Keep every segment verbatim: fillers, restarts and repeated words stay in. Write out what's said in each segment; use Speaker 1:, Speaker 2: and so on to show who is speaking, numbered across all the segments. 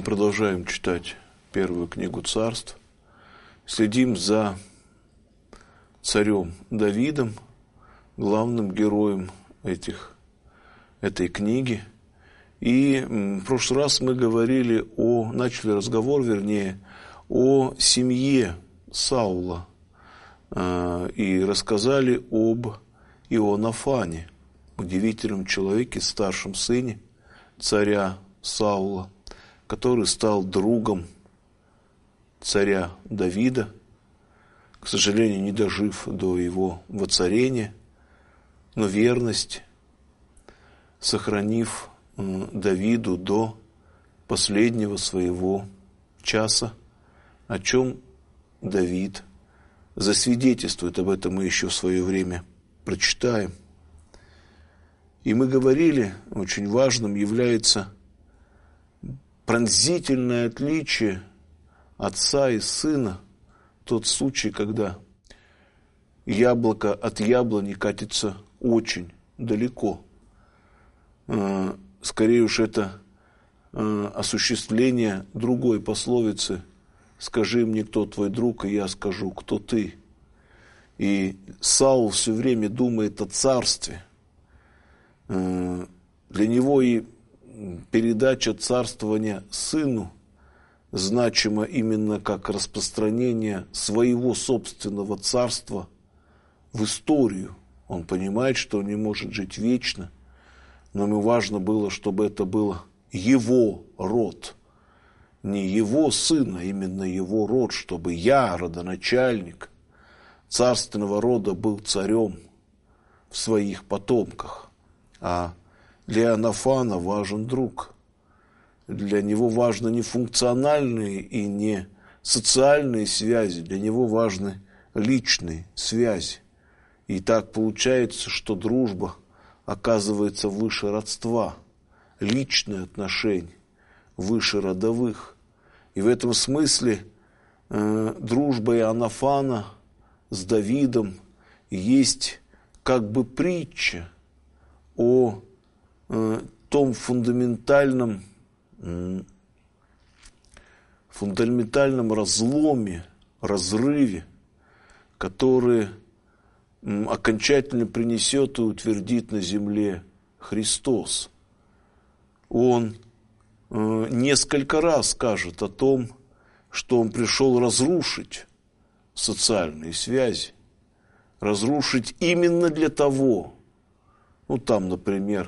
Speaker 1: продолжаем читать первую книгу Царств. Следим за царем Давидом, главным героем этих, этой книги. И в прошлый раз мы говорили о, начали разговор, вернее, о семье Саула э, и рассказали об Ионафане, удивительном человеке, старшем сыне царя Саула, который стал другом царя Давида, к сожалению, не дожив до его воцарения, но верность сохранив Давиду до последнего своего часа, о чем Давид засвидетельствует. Об этом мы еще в свое время прочитаем. И мы говорили, очень важным является пронзительное отличие отца и сына, тот случай, когда яблоко от яблони катится очень далеко. Скорее уж это осуществление другой пословицы: «Скажи мне, кто твой друг, и я скажу, кто ты». И Саул все время думает о царстве. Для него и передача царствования сыну значима именно как распространение своего собственного царства в историю. Он понимает, что он не может жить вечно, но ему важно было, чтобы это было его род, не его сын, а именно его род, чтобы я, родоначальник царственного рода, был царем в своих потомках. А для Ионафана важен друг. Для него важны не функциональные и не социальные связи, для него важны личные связи. И так получается, что дружба оказывается выше родства, личные отношения выше родовых. И в этом смысле э, дружба Ионафана с Давидом есть как бы притча о э, том фундаментальном, э, фундаментальном разломе, разрыве, который э, окончательно принесет и утвердит на земле Христос. Он э, несколько раз скажет о том, что Он пришел разрушить социальные связи, разрушить именно для того. Ну, там, например,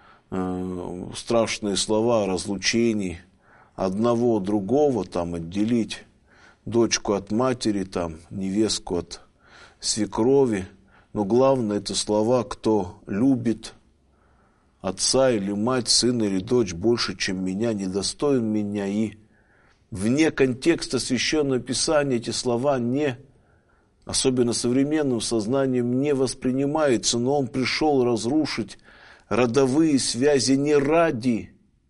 Speaker 1: э, страшные слова о разлучении одного другого, там, отделить дочку от матери, там, невестку от свекрови. Но главное, это слова: кто любит отца или мать, сына или дочь больше, чем меня, недостоин меня. И вне контекста Священного Писания эти слова не, особенно современным сознанием, не воспринимаются, но Он пришел разрушить родовые связи не ради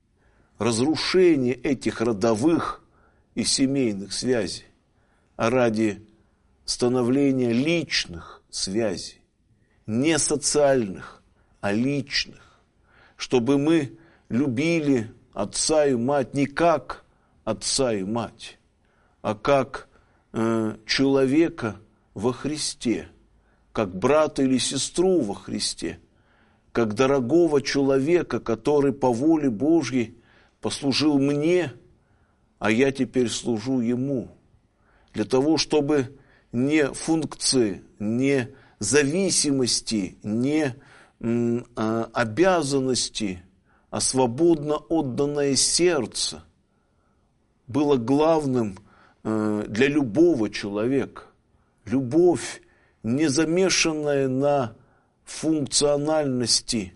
Speaker 1: разрушения этих родовых и семейных связей, а ради становления личных связей, не социальных, а личных, чтобы мы любили отца и мать не как отца и мать, а как э, человека во Христе, как брата или сестру во Христе, как дорогого человека, который по воле Божьей послужил мне, а я теперь служу ему. Для того, чтобы не функции, не зависимости, не м, а, обязанности, а свободно отданное сердце было главным э, для любого человека. Любовь, не замешанная на функциональности,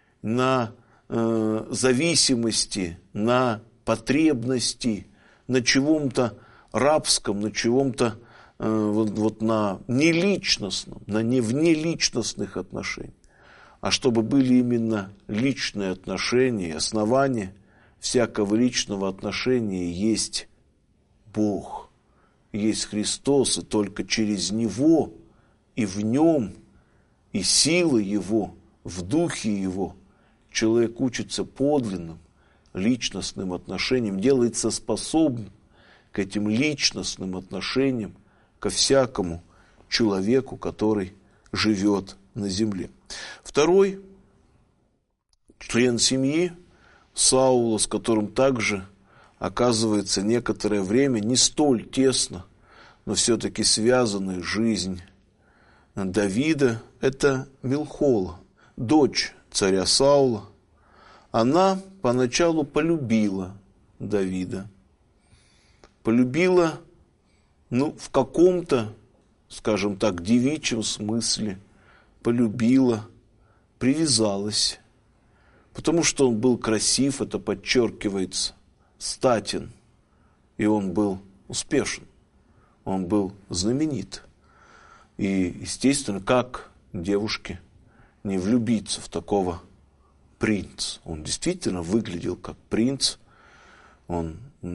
Speaker 1: на э, зависимости, на потребности, на чего-то рабском, на чего-то э, вот, вот на неличностном, на не внеличностных отношениях, а чтобы были именно личные отношения. Основание всякого личного отношения есть Бог. Есть Христос, и только через Него и в Нем, и силы Его, в Духе Его человек учится подлинным личностным отношениям, делается способным к этим личностным отношениям ко всякому человеку, который живет на земле. Второй член семьи Саула, с которым также оказывается некоторое время не столь тесно, но все-таки связанная жизнь Давида, это Милхола, дочь царя Саула. Она поначалу полюбила Давида. Полюбила, ну, в каком-то, скажем так, девичьем смысле, полюбила, привязалась. Потому что он был красив, это подчеркивается, статен, и он был успешен, он был знаменит. И, естественно, как девушке не влюбиться в такого принца? Он действительно выглядел как принц, он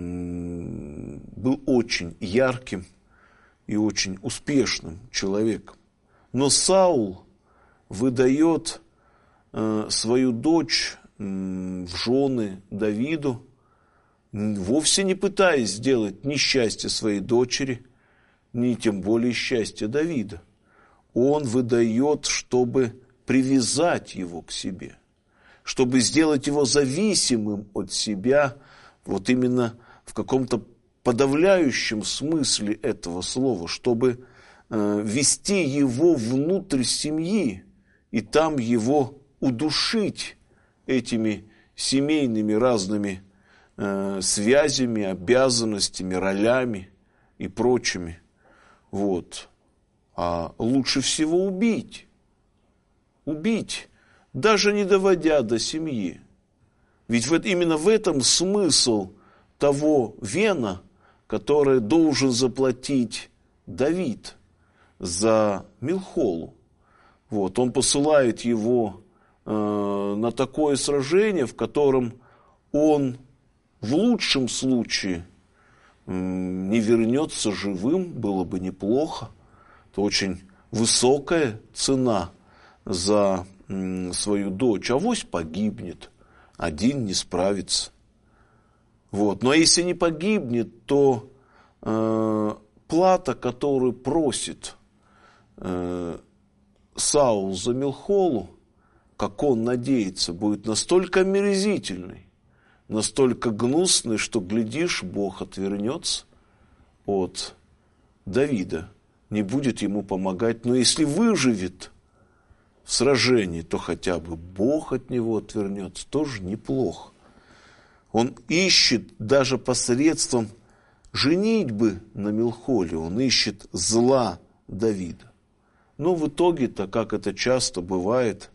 Speaker 1: м- был очень ярким и очень успешным человеком. Но Саул выдает э, свою дочь э, в жены Давиду, вовсе не пытаясь сделать ни счастье своей дочери, ни тем более счастье Давида. Он выдает, чтобы привязать его к себе, чтобы сделать его зависимым от себя, вот именно в каком-то подавляющем смысле этого слова, чтобы э, ввести его внутрь семьи и там его удушить этими семейными разными э, связями, обязанностями, ролями и прочими. Вот. А лучше всего убить. Убить, даже не доводя до семьи. Ведь вот именно в этом смысл того вена, который должен заплатить Давид за Милхолу. Вот. Он посылает его э, на такое сражение, в котором он в лучшем случае э, не вернется живым, было бы неплохо. Это очень высокая цена за м, свою дочь. Авось погибнет, один не справится. Вот. Но если не погибнет, то э, плата, которую просит э, Саул за Милхолу, как он надеется, будет настолько омерзительной, настолько гнусной, что, глядишь, Бог отвернется от Давида, не будет ему помогать. Но если выживет в сражении, то хотя бы Бог от него отвернется, тоже неплохо. Он ищет даже посредством женитьбы на Милхоле, он ищет зла Давида. Но в итоге-то, как это часто бывает,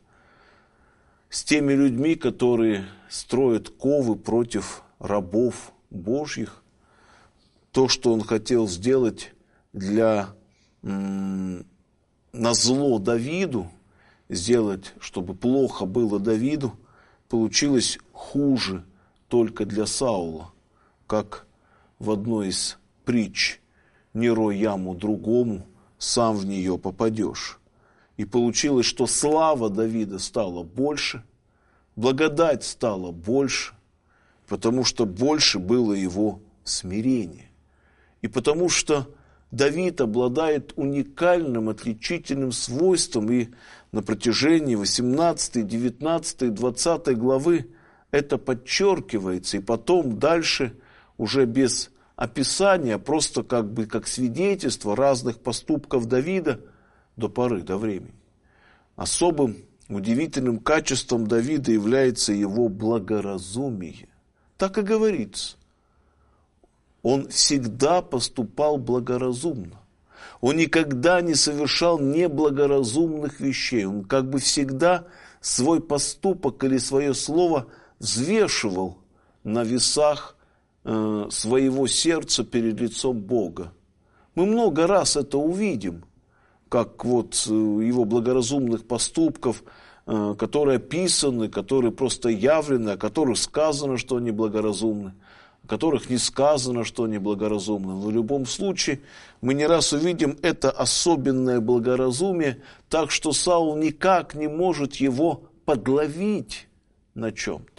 Speaker 1: с теми людьми, которые строят ковы против рабов Божьих, то, что он хотел сделать для м- назло Давиду, сделать, чтобы плохо было Давиду, получилось хуже только для Саула, как в одной из притч: «Не рой яму другому, сам в нее попадешь». И получилось, что слава Давида стала больше, благодать стала больше, потому что больше было его смирения. И потому что Давид обладает уникальным, отличительным свойством, и на протяжении восемнадцатой, девятнадцатой, двадцатой главы это подчеркивается, и потом дальше уже без описания, просто как бы как свидетельство разных поступков Давида до поры до времени. Особым удивительным качеством Давида является его благоразумие. Так и говорится. Он всегда поступал благоразумно. Он никогда не совершал неблагоразумных вещей. Он как бы всегда свой поступок или свое слово взвешивал на весах э, своего сердца перед лицом Бога. Мы много раз это увидим, как вот э, его благоразумных поступков, э, которые описаны, которые просто явлены, о которых сказано, что они благоразумны, о которых не сказано, что они благоразумны. Но в любом случае мы не раз увидим это особенное благоразумие, так что Саул никак не может его подловить на чем-то.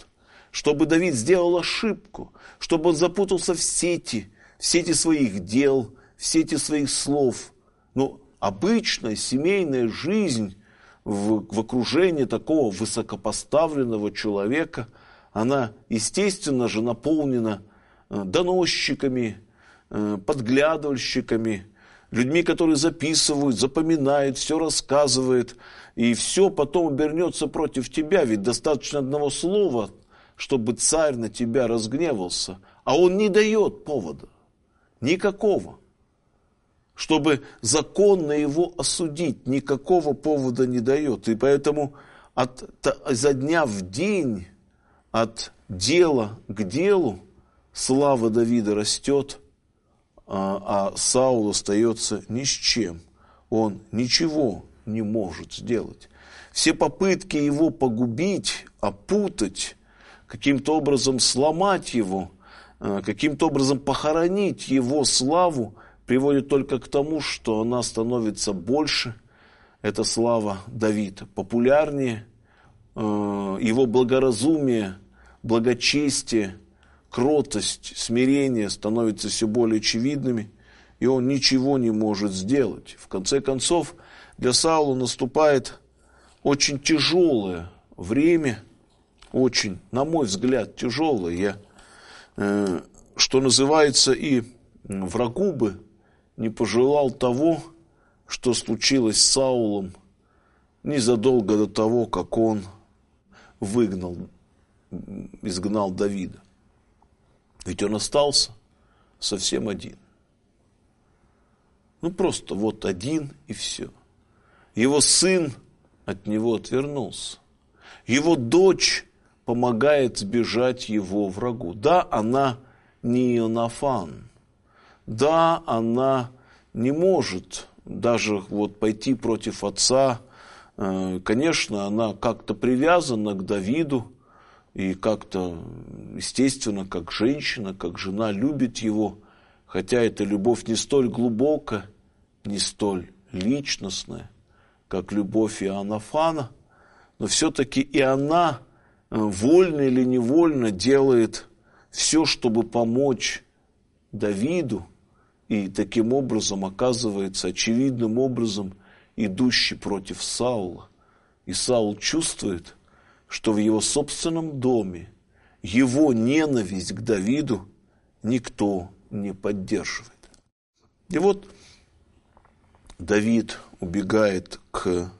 Speaker 1: чтобы Давид сделал ошибку, чтобы он запутался в сети, в сети своих дел, в сети своих слов. Но обычная семейная жизнь в, в окружении такого высокопоставленного человека, она, естественно же, наполнена доносчиками, подглядывальщиками, людьми, которые записывают, запоминают, все рассказывают, и все потом обернется против тебя, ведь достаточно одного слова, чтобы царь на тебя разгневался, а он не дает повода, никакого. Чтобы законно его осудить, никакого повода не дает. И поэтому от, изо дня в день, от дела к делу, слава Давида растет, а, а Саул остается ни с чем. Он ничего не может сделать. Все попытки его погубить, опутать, каким-то образом сломать его, каким-то образом похоронить его славу, приводит только к тому, что она становится больше, эта слава Давида, популярнее, его благоразумие, благочестие, кротость, смирение становятся все более очевидными, и он ничего не может сделать. В конце концов, для Саула наступает очень тяжелое время, очень, на мой взгляд, тяжелое. Я, э, что называется, и врагу бы не пожелал того, что случилось с Саулом незадолго до того, как он выгнал, изгнал Давида. Ведь он остался совсем один. Ну просто вот один и все. Его сын от него отвернулся. Его дочь помогает сбежать его врагу. Да, она не Иоаннафан. Да, она не может даже вот пойти против отца. Конечно, она как-то привязана к Давиду и как-то, естественно, как женщина, как жена любит его, хотя эта любовь не столь глубокая, не столь личностная, как любовь Иоаннафана, но все-таки и она, вольно или невольно, делает все, чтобы помочь Давиду, и таким образом оказывается очевидным образом идущий против Саула. И Саул чувствует, что в его собственном доме его ненависть к Давиду никто не поддерживает. И вот Давид убегает к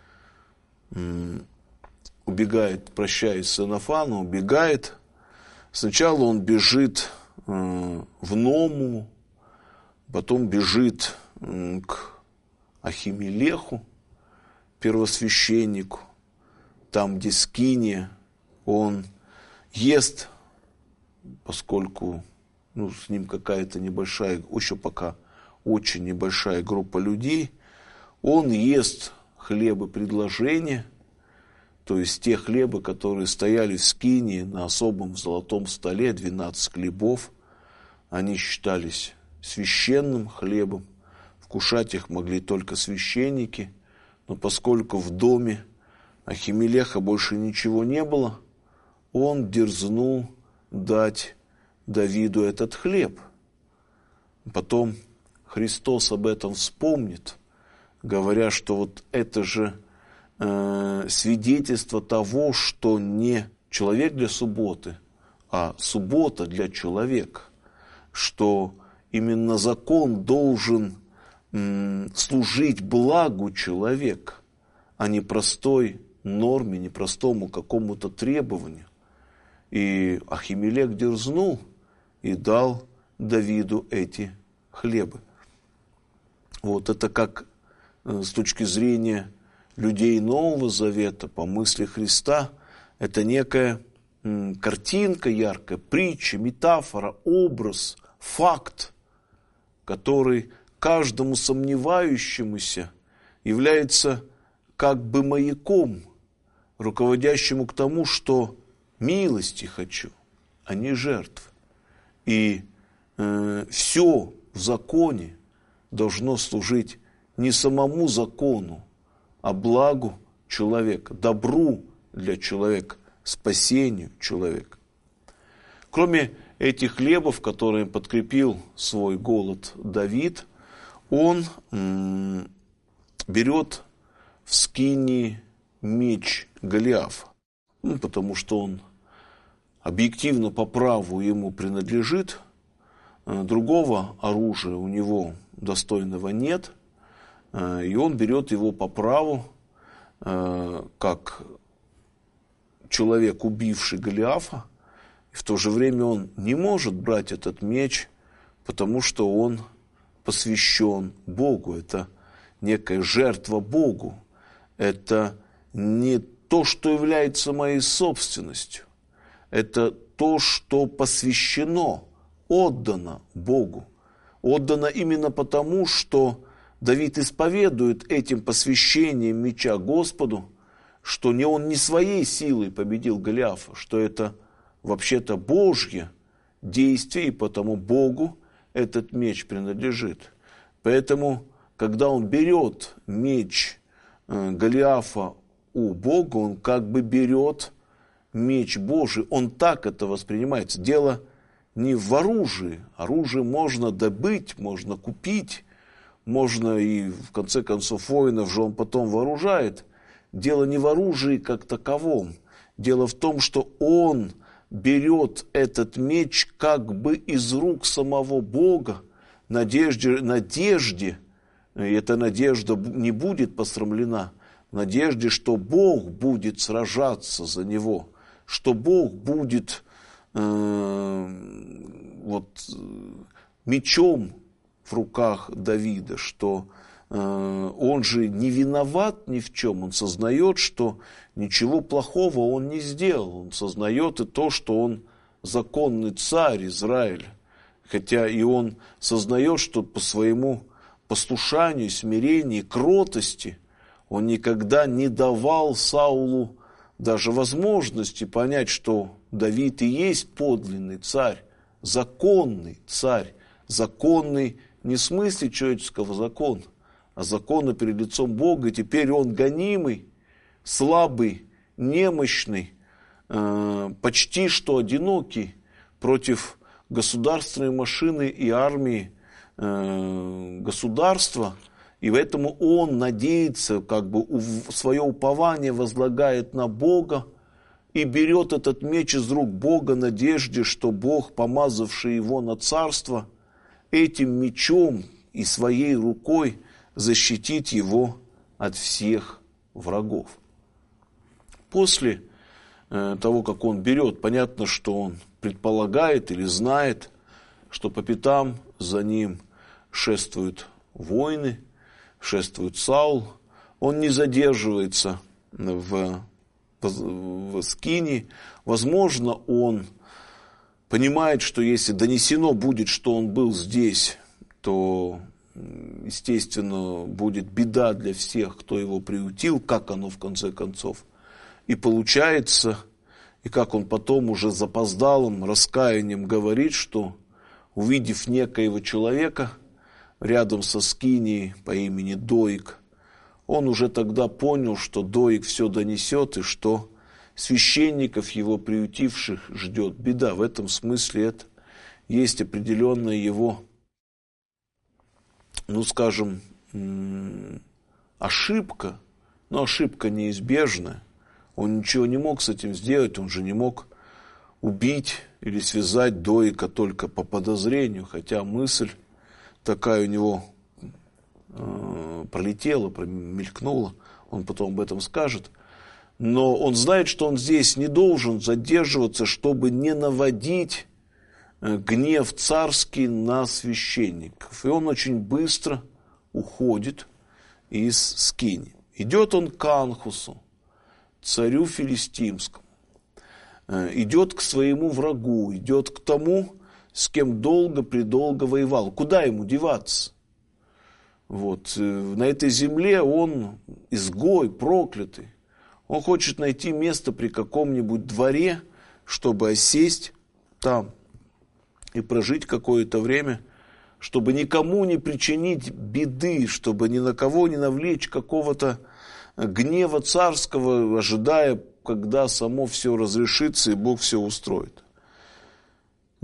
Speaker 1: убегает, прощаясь с Иоаннафаном, убегает. Сначала он бежит в Ному, потом бежит к Ахимелеху, первосвященнику, там, где скиния, он ест, поскольку ну, с ним какая-то небольшая, еще пока очень небольшая группа людей, он ест хлебы предложения, то есть те хлебы, которые стояли в скинии на особом золотом столе, двенадцать хлебов, они считались священным хлебом, вкушать их могли только священники, но поскольку в доме Ахимелеха больше ничего не было, он дерзнул дать Давиду этот хлеб. Потом Христос об этом вспомнит, говоря, что вот это же э, свидетельство того, что не человек для субботы, а суббота для человека, что именно закон должен м, служить благу человека, а не простой норме, не простому какому-то требованию. И Ахимелех дерзнул и дал Давиду эти хлебы. Вот это как с точки зрения людей Нового Завета, по мысли Христа, это некая м, картинка яркая, притча, метафора, образ, факт, который каждому сомневающемуся является как бы маяком, руководящему к тому, что милости хочу, а не жертв. И э, все в законе должно служить не самому закону, а благу человека, добру для человека, спасению человека. Кроме этих хлебов, которые подкрепил свой голод Давид, он м- берет в скинии меч Голиафа, ну, потому что он объективно по праву ему принадлежит, другого оружия у него достойного нет, и он берет его по праву, как человек, убивший Голиафа, и в то же время он не может брать этот меч, потому что он посвящен Богу, это некая жертва Богу, это не то, что является моей собственностью, это то, что посвящено, отдано Богу. Отдано именно потому, что Давид исповедует этим посвящением меча Господу, что не он не своей силой победил Голиафа, что это вообще-то Божье действие, и потому Богу этот меч принадлежит. Поэтому, когда он берет меч Голиафа у Бога, он как бы берет меч Божий, он так это воспринимается. Дело не в оружии. Оружие можно добыть, можно купить, можно и в конце концов воинов же он потом вооружает. Дело не в оружии как таковом. Дело в том, что он берет этот меч как бы из рук самого Бога, надежде, надежде, и эта надежда не будет посрамлена, в надежде, что Бог будет сражаться за него, что Бог будет вот, мечом в руках Давида, что э, он же не виноват ни в чем, он сознает, что ничего плохого он не сделал, он сознает и то, что он законный царь Израиля, хотя и он сознает, что по своему послушанию, смирению, кротости он никогда не давал Саулу даже возможности понять, что Давид и есть подлинный царь, законный царь, законный не в смысле человеческого закона, а закона перед лицом Бога. И теперь он гонимый, слабый, немощный, э, почти что одинокий против государственной машины и армии э, государства. И поэтому он надеется, как бы свое упование возлагает на Бога и берет этот меч из рук Бога в надежде, что Бог, помазавший его на царство, этим мечом и своей рукой защитит его от всех врагов. После э, того, как он берет, понятно, что он предполагает или знает, что по пятам за ним шествуют воины, шествует Саул, он не задерживается в, в, в скинии. Возможно, он понимает, что если донесено будет, что он был здесь, то, естественно, будет беда для всех, кто его приютил, как оно в конце концов и получается, и как он потом уже запоздалым раскаянием говорит, что, увидев некоего человека рядом со скинией по имени Доик, он уже тогда понял, что Доик все донесет, и что священников, его приютивших, ждет беда. В этом смысле это есть определенная его, ну скажем, ошибка, но ошибка неизбежная. Он ничего не мог с этим сделать, он же не мог убить или связать Доика только по подозрению, хотя мысль такая у него э, пролетела, промелькнула, он потом об этом скажет. Но он знает, что он здесь не должен задерживаться, чтобы не наводить гнев царский на священников. И он очень быстро уходит из скинии. Идет он к Анхусу, царю филистимскому. Идет к своему врагу, идет к тому, с кем долго-предолго воевал. Куда ему деваться? Вот. На этой земле он изгой, проклятый. Он хочет найти место при каком-нибудь дворе, чтобы осесть там и прожить какое-то время, чтобы никому не причинить беды, чтобы ни на кого не навлечь какого-то гнева царского, ожидая, когда само все разрешится и Бог все устроит.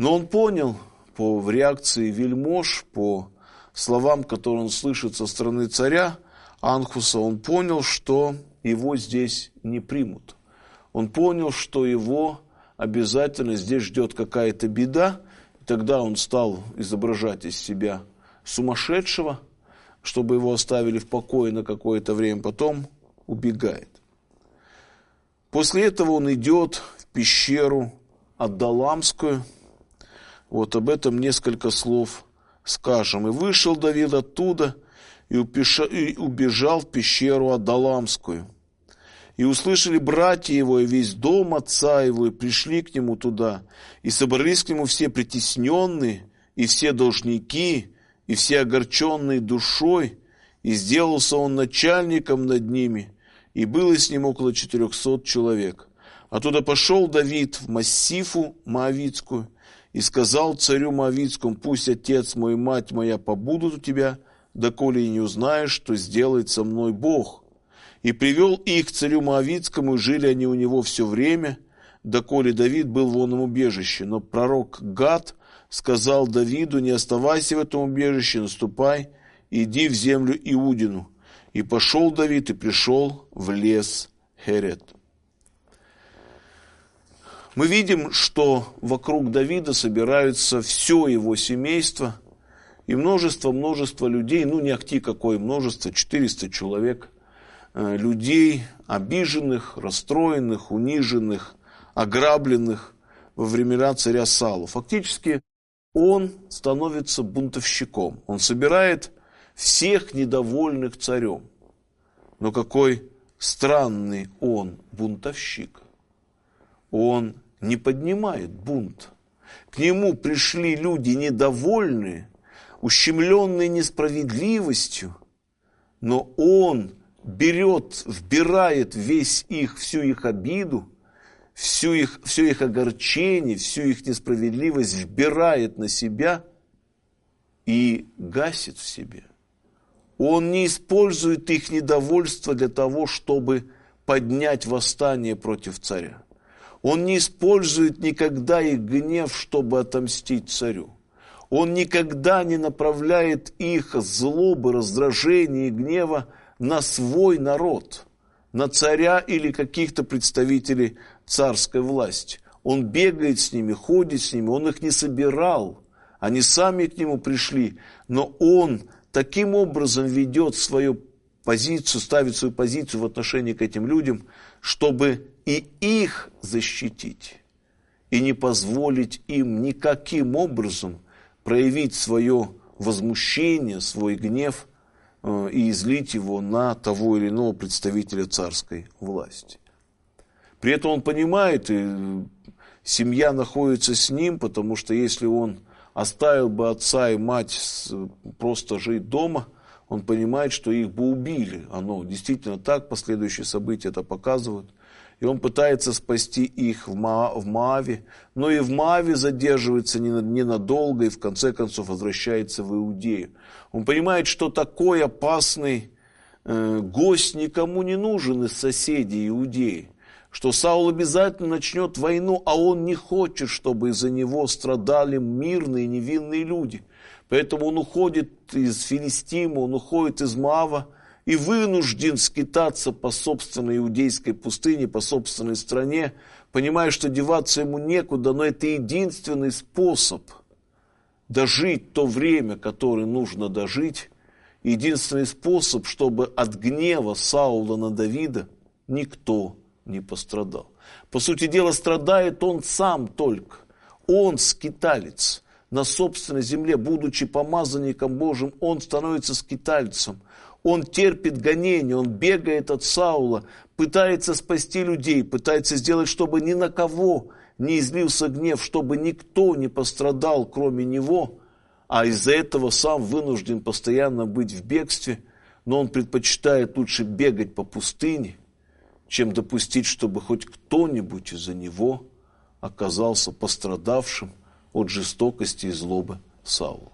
Speaker 1: Но он понял по реакции вельмож, по словам, которые он слышит со стороны царя Анхуса, он понял, что его здесь не примут. Он понял, что его обязательно здесь ждет какая-то беда. И тогда он стал изображать из себя сумасшедшего, чтобы его оставили в покое на какое-то время, потом убегает. После этого он идет в пещеру Аддалламскую. Вот об этом несколько слов скажем. «И вышел Давид оттуда, и убежал в пещеру Аддалламскую. И услышали братья его, и весь дом отца его, и пришли к нему туда, и собрались к нему все притесненные, и все должники, и все огорченные душой, и сделался он начальником над ними, и было с ним около четырехсот человек. Оттуда пошел Давид в Массифу Моавицкую, и сказал царю Моавицкому: пусть отец мой и мать моя побудут у тебя, доколе и не узнаешь, что сделает со мной Бог. И привел их к царю Моавицкому, и жили они у него все время, доколе Давид был в оном убежище. Но пророк Гад сказал Давиду: не оставайся в этом убежище, наступай, иди в землю Иудину. И пошел Давид и пришел в лес Херет». Мы видим, что вокруг Давида собираются все его семейство и множество-множество людей, ну не ахти какое множество, четыреста человек, людей, обиженных, расстроенных, униженных, ограбленных во времена царя Саула. Фактически он становится бунтовщиком, он собирает всех недовольных царем. Но какой странный он бунтовщик. Он не поднимает бунт. К нему пришли люди недовольные, ущемленные несправедливостью, но он берет, вбирает весь их, всю их обиду, всю их, все их огорчение, всю их несправедливость, вбирает на себя и гасит в себе. Он не использует их недовольство для того, чтобы поднять восстание против царя. Он не использует никогда их гнев, чтобы отомстить царю. Он никогда не направляет их злобы, раздражения и гнева на свой народ, на царя или каких-то представителей царской власти. Он бегает с ними, ходит с ними, он их не собирал, они сами к нему пришли, но он таким образом ведет свою позицию, ставит свою позицию в отношении к этим людям, чтобы и их защитить, и не позволить им никаким образом проявить свое возмущение, свой гнев э, и излить его на того или иного представителя царской власти. При этом он понимает, и семья находится с ним, потому что если он оставил бы отца и мать просто жить дома, он понимает, что их бы убили. Оно действительно так, последующие события это показывают. И он пытается спасти их в, Ма- в Моаве, но и в Моаве задерживается ненадолго и в конце концов возвращается в Иудею. Он понимает, что такой опасный э, гость никому не нужен из соседей Иудеи, что Саул обязательно начнет войну, а он не хочет, чтобы из-за него страдали мирные невинные люди. Поэтому он уходит из Филистима, он уходит из Моава и вынужден скитаться по собственной иудейской пустыне, по собственной стране, понимая, что деваться ему некуда, но это единственный способ дожить то время, которое нужно дожить, единственный способ, чтобы от гнева Саула на Давида никто не пострадал. По сути дела, страдает он сам только. Он скиталец. На собственной земле, будучи помазанником Божьим, он становится скитальцем. Он терпит гонения, он бегает от Саула, пытается спасти людей, пытается сделать, чтобы ни на кого не излился гнев, чтобы никто не пострадал, кроме него. А из-за этого сам вынужден постоянно быть в бегстве, но он предпочитает лучше бегать по пустыне, чем допустить, чтобы хоть кто-нибудь из-за него оказался пострадавшим от жестокости и злобы Саула.